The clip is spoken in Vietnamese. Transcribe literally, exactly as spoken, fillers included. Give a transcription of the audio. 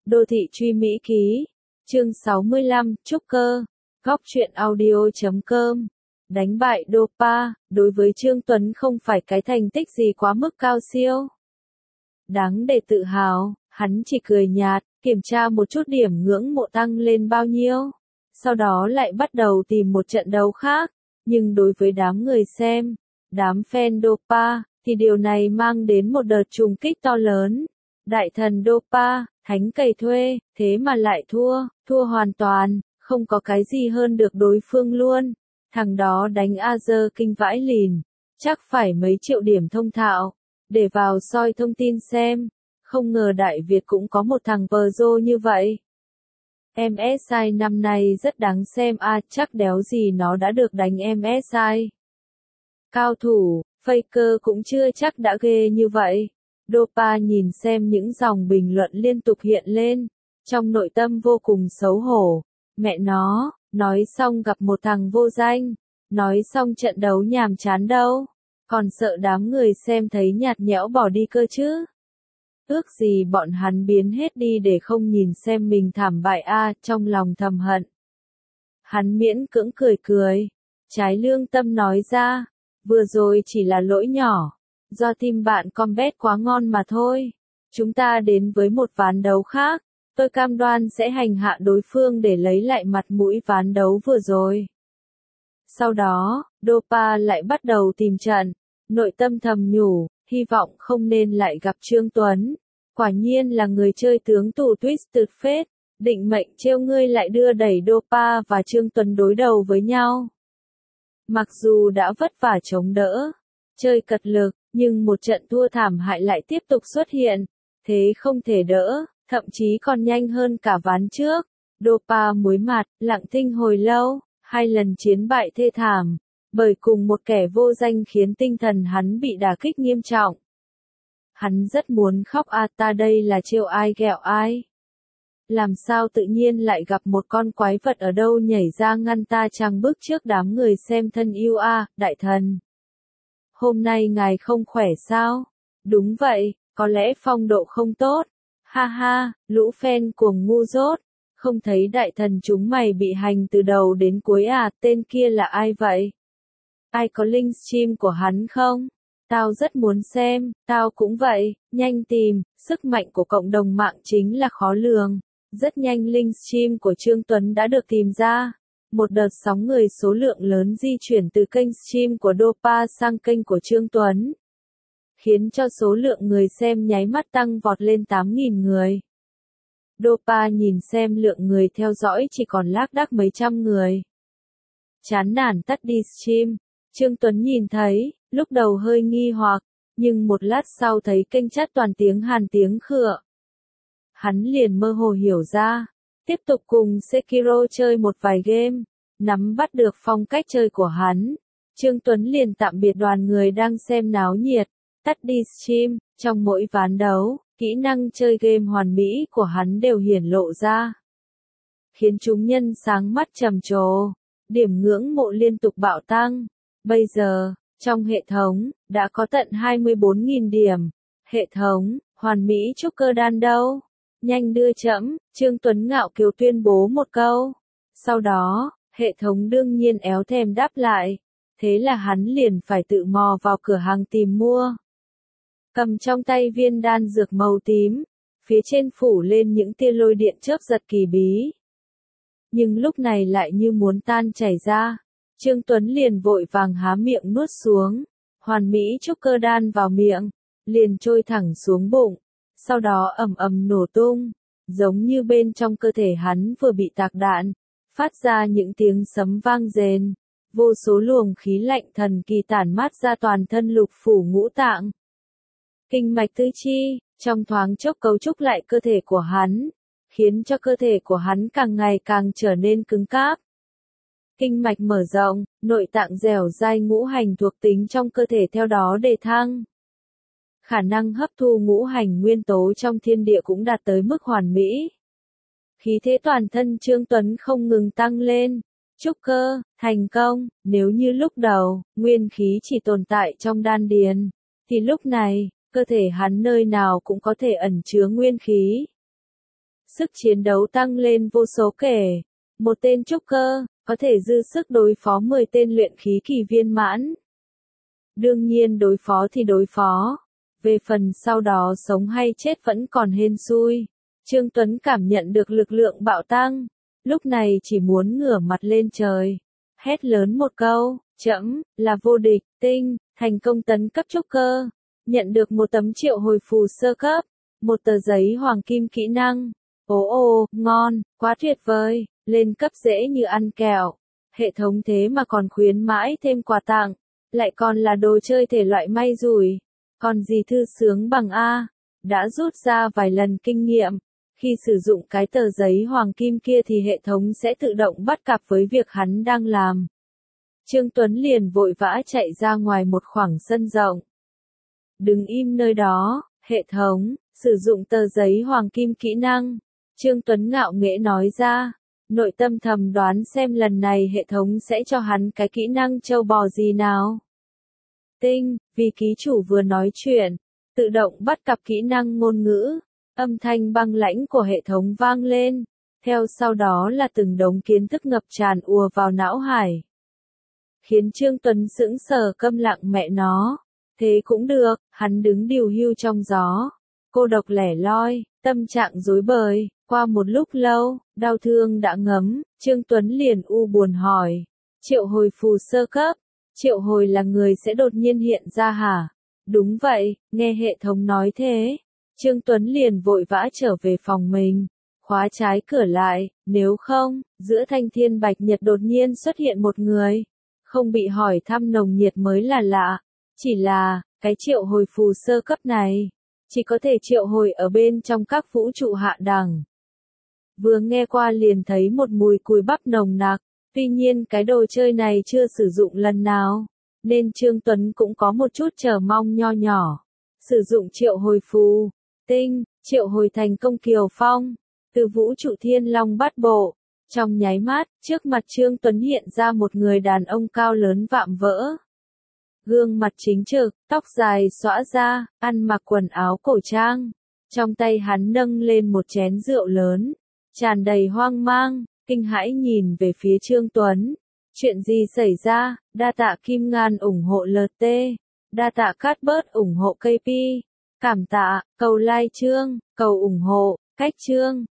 Đô thị truy Mỹ ký. Chương sáu mươi lăm, trúc cơ. Góc truyện audio chấm com. Đánh bại Dopa, đối với Trương Tuấn không phải cái thành tích gì quá mức cao siêu. Đáng để tự hào, hắn chỉ cười nhạt, kiểm tra một chút điểm ngưỡng mộ tăng lên bao nhiêu. Sau đó lại bắt đầu tìm một trận đấu khác. Nhưng đối với đám người xem, đám fan Dopa, thì điều này mang đến một đợt trùng kích to lớn. Đại thần Dopa, thánh cày thuê, thế mà lại thua, thua hoàn toàn, không có cái gì hơn được đối phương luôn. Thằng đó đánh Azer kinh vãi lìn, chắc phải mấy triệu điểm thông thạo, để vào soi thông tin xem. Không ngờ Đại Việt cũng có một thằng Pro như vậy. em ét i năm nay rất đáng xem à, chắc đéo gì nó đã được đánh em ét i. Cao thủ, Faker cũng chưa chắc đã ghê như vậy. Dopa nhìn xem những dòng bình luận liên tục hiện lên, trong nội tâm vô cùng xấu hổ. Mẹ nó, nói xong gặp một thằng vô danh, nói xong trận đấu nhàm chán đâu, còn sợ đám người xem thấy nhạt nhẽo bỏ đi cơ chứ. Ước gì bọn hắn biến hết đi để không nhìn xem mình thảm bại a, trong lòng thầm hận. Hắn miễn cưỡng cười cười, trái lương tâm nói ra, vừa rồi chỉ là lỗi nhỏ, do team bạn combat quá ngon mà thôi. Chúng ta đến với một ván đấu khác, tôi cam đoan sẽ hành hạ đối phương để lấy lại mặt mũi ván đấu vừa rồi. Sau đó, Dopa lại bắt đầu tìm trận, nội tâm thầm nhủ, hy vọng không nên lại gặp Trương Tuấn. Quả nhiên là người chơi tướng tù Twisted Fate, định mệnh trêu ngươi lại đưa đẩy Dopa và Trương Tuấn đối đầu với nhau. Mặc dù đã vất vả chống đỡ, chơi cật lực, nhưng một trận thua thảm hại lại tiếp tục xuất hiện, thế không thể đỡ, thậm chí còn nhanh hơn cả ván trước. Dopa muối mặt, lặng thinh hồi lâu, hai lần chiến bại thê thảm, bởi cùng một kẻ vô danh khiến tinh thần hắn bị đả kích nghiêm trọng. Hắn rất muốn khóc à, ta đây là trêu ai ghẹo ai. Làm sao tự nhiên lại gặp một con quái vật ở đâu nhảy ra ngăn ta trang bức trước đám người xem thân yêu a, à, đại thần. Hôm nay ngài không khỏe sao? Đúng vậy, có lẽ phong độ không tốt. Ha ha, lũ fan cuồng ngu dốt. Không thấy đại thần chúng mày bị hành từ đầu đến cuối à, tên kia là ai vậy? Ai có link stream của hắn không? Tao rất muốn xem, tao cũng vậy, nhanh tìm, sức mạnh của cộng đồng mạng chính là khó lường. Rất nhanh link stream của Trương Tuấn đã được tìm ra. Một đợt sóng người số lượng lớn di chuyển từ kênh stream của Dopa sang kênh của Trương Tuấn, khiến cho số lượng người xem nháy mắt tăng vọt lên tám nghìn người. Dopa nhìn xem lượng người theo dõi chỉ còn lác đác mấy trăm người. Chán nản tắt đi stream. Trương Tuấn nhìn thấy, lúc đầu hơi nghi hoặc, nhưng một lát sau thấy kênh chat toàn tiếng Hàn tiếng khựa. Hắn liền mơ hồ hiểu ra, tiếp tục cùng Sekiro chơi một vài game, nắm bắt được phong cách chơi của hắn. Trương Tuấn liền tạm biệt đoàn người đang xem náo nhiệt, tắt đi stream, trong mỗi ván đấu, kỹ năng chơi game hoàn mỹ của hắn đều hiển lộ ra, khiến chúng nhân sáng mắt trầm trồ, điểm ngưỡng mộ liên tục bạo tăng. Bây giờ, trong hệ thống, đã có tận hai mươi bốn nghìn điểm. Hệ thống, hoàn mỹ trúc cơ đan đâu? Nhanh đưa chẫm, Trương Tuấn ngạo kiều tuyên bố một câu. Sau đó, hệ thống đương nhiên éo thèm đáp lại. Thế là hắn liền phải tự mò vào cửa hàng tìm mua. Cầm trong tay viên đan dược màu tím, phía trên phủ lên những tia lôi điện chớp giật kỳ bí. Nhưng lúc này lại như muốn tan chảy ra. Trương Tuấn liền vội vàng há miệng nuốt xuống, hoàn mỹ trúc cơ đan vào miệng, liền trôi thẳng xuống bụng, sau đó ầm ầm nổ tung, giống như bên trong cơ thể hắn vừa bị tạc đạn, phát ra những tiếng sấm vang rền, vô số luồng khí lạnh thần kỳ tản mát ra toàn thân lục phủ ngũ tạng. Kinh mạch tứ chi, trong thoáng chốc cấu trúc lại cơ thể của hắn, khiến cho cơ thể của hắn càng ngày càng trở nên cứng cáp. Kinh mạch mở rộng, nội tạng dẻo dai, ngũ hành thuộc tính trong cơ thể theo đó đề thăng. Khả năng hấp thu ngũ hành nguyên tố trong thiên địa cũng đạt tới mức hoàn mỹ. Khí thế toàn thân Trương Tuấn không ngừng tăng lên. Trúc cơ, thành công, nếu như lúc đầu, nguyên khí chỉ tồn tại trong đan điền, thì lúc này, cơ thể hắn nơi nào cũng có thể ẩn chứa nguyên khí. sức chiến đấu tăng lên vô số kể. Một tên trúc cơ, có thể dư sức đối phó mười tên luyện khí kỳ viên mãn. Đương nhiên đối phó thì đối phó. Về phần sau đó sống hay chết vẫn còn hên xui. Trương Tuấn cảm nhận được lực lượng bạo tăng. Lúc này chỉ muốn ngửa mặt lên trời. Hét lớn một câu, trẫm là vô địch, tinh, thành công tấn cấp trúc cơ. Nhận được một tấm triệu hồi phù sơ cấp. Một tờ giấy hoàng kim kỹ năng. Ồ ồ, ngon, quá tuyệt vời, lên cấp dễ như ăn kẹo. Hệ thống thế mà còn khuyến mãi thêm quà tặng. Lại còn là đồ chơi thể loại may rủi. Còn gì thư sướng bằng A. Đã rút ra vài lần kinh nghiệm. Khi sử dụng cái tờ giấy hoàng kim kia thì hệ thống sẽ tự động bắt cặp với việc hắn đang làm. Trương Tuấn liền vội vã chạy ra ngoài một khoảng sân rộng. Đừng im nơi đó, hệ thống, sử dụng tờ giấy hoàng kim kỹ năng. Trương Tuấn ngạo nghễ nói ra. Nội tâm thầm đoán xem lần này hệ thống sẽ cho hắn cái kỹ năng trâu bò gì nào. Tinh, vì ký chủ vừa nói chuyện, tự động bắt cặp kỹ năng ngôn ngữ, âm thanh băng lãnh của hệ thống vang lên, theo sau đó là từng đống kiến thức ngập tràn ùa vào não hải. Khiến Trương Tuấn sững sờ câm lặng mẹ nó, thế cũng được, hắn đứng điều hưu trong gió, cô độc lẻ loi, tâm trạng rối bời, qua một lúc lâu, đau thương đã ngấm, Trương Tuấn liền u buồn hỏi, triệu hồi phù sơ cấp. Triệu hồi là người sẽ đột nhiên hiện ra hả? Đúng vậy, nghe hệ thống nói thế. Trương Tuấn liền vội vã trở về phòng mình. Khóa trái cửa lại, nếu không, giữa thanh thiên bạch nhật đột nhiên xuất hiện một người. Không bị hỏi thăm nồng nhiệt mới là lạ. Chỉ là, cái triệu hồi phù sơ cấp này, chỉ có thể triệu hồi ở bên trong các vũ trụ hạ đẳng. Vừa nghe qua liền thấy một mùi cùi bắp nồng nặc. Tuy nhiên cái đồ chơi này chưa sử dụng lần nào, nên Trương Tuấn cũng có một chút chờ mong nho nhỏ. Sử dụng triệu hồi phù, tinh, triệu hồi thành công Kiều Phong, từ vũ trụ thiên long bát bộ. Trong nháy mắt, trước mặt Trương Tuấn hiện ra một người đàn ông cao lớn vạm vỡ. Gương mặt chính trực, tóc dài xõa ra, ăn mặc quần áo cổ trang. Trong tay hắn nâng lên một chén rượu lớn, tràn đầy hoang mang. Kinh hãi nhìn về phía Trương Tuấn. Chuyện gì xảy ra? Đa tạ Kim Ngàn ủng hộ lờ tê. Đa tạ Cát Bớt ủng hộ ca pê. Cảm tạ, cầu like chương, cầu ủng hộ, cách chương.